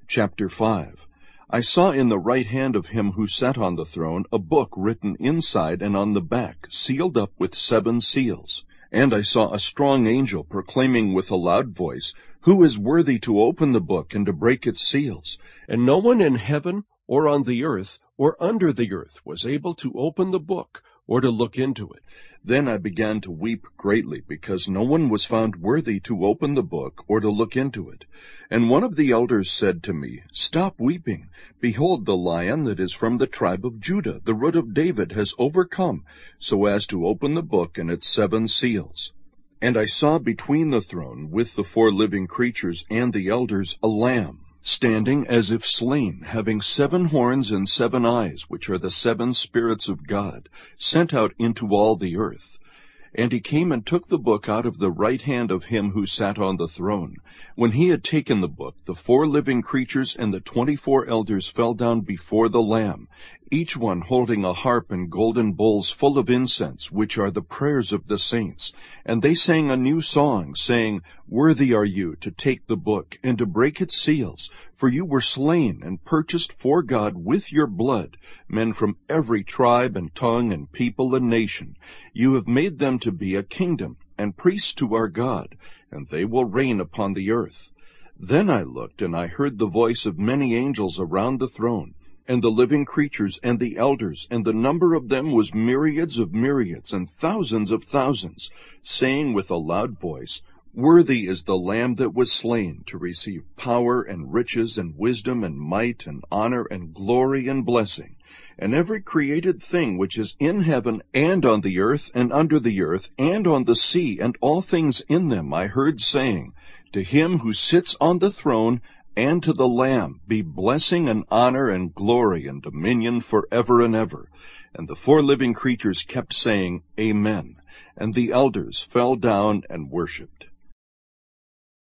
Chapter 5. I saw in the right hand of him who sat on the throne a book written inside and on the back, sealed up with 7 seals. And I saw a strong angel proclaiming with a loud voice, "Who is worthy to open the book and to break its seals?" And no one in heaven or on the earth or under the earth was able to open the book or to look into it. Then I began to weep greatly, because no one was found worthy to open the book or to look into it. And one of the elders said to me, "Stop weeping. Behold, the Lion that is from the tribe of Judah, the Root of David, has overcome, so as to open the book and its 7 seals." And I saw between the throne, with the 4 living creatures and the elders, a lamb, standing as if slain, having 7 horns and 7 eyes, which are the 7 spirits of God, sent out into all the earth. And he came and took the book out of the right hand of him who sat on the throne. When he had taken the book, the 4 living creatures and the 24 elders fell down before the Lamb, each one holding a harp and golden bowls full of incense, which are the prayers of the saints. And they sang a new song, saying, "Worthy are you to take the book and to break its seals, for you were slain and purchased for God with your blood men from every tribe and tongue and people and nation. You have made them to be a kingdom and priests to our God, and they will reign upon the earth." Then I looked, and I heard the voice of many angels around the throne, and the living creatures and the elders, and the number of them was myriads of myriads and thousands of thousands, saying with a loud voice, "Worthy is the Lamb that was slain to receive power and riches and wisdom and might and honor and glory and blessing." And every created thing which is in heaven and on the earth and under the earth and on the sea and all things in them I heard saying, "To him who sits on the throne and to the Lamb be blessing and honor and glory and dominion forever and ever." And the 4 living creatures kept saying, "Amen." And the elders fell down and worshipped.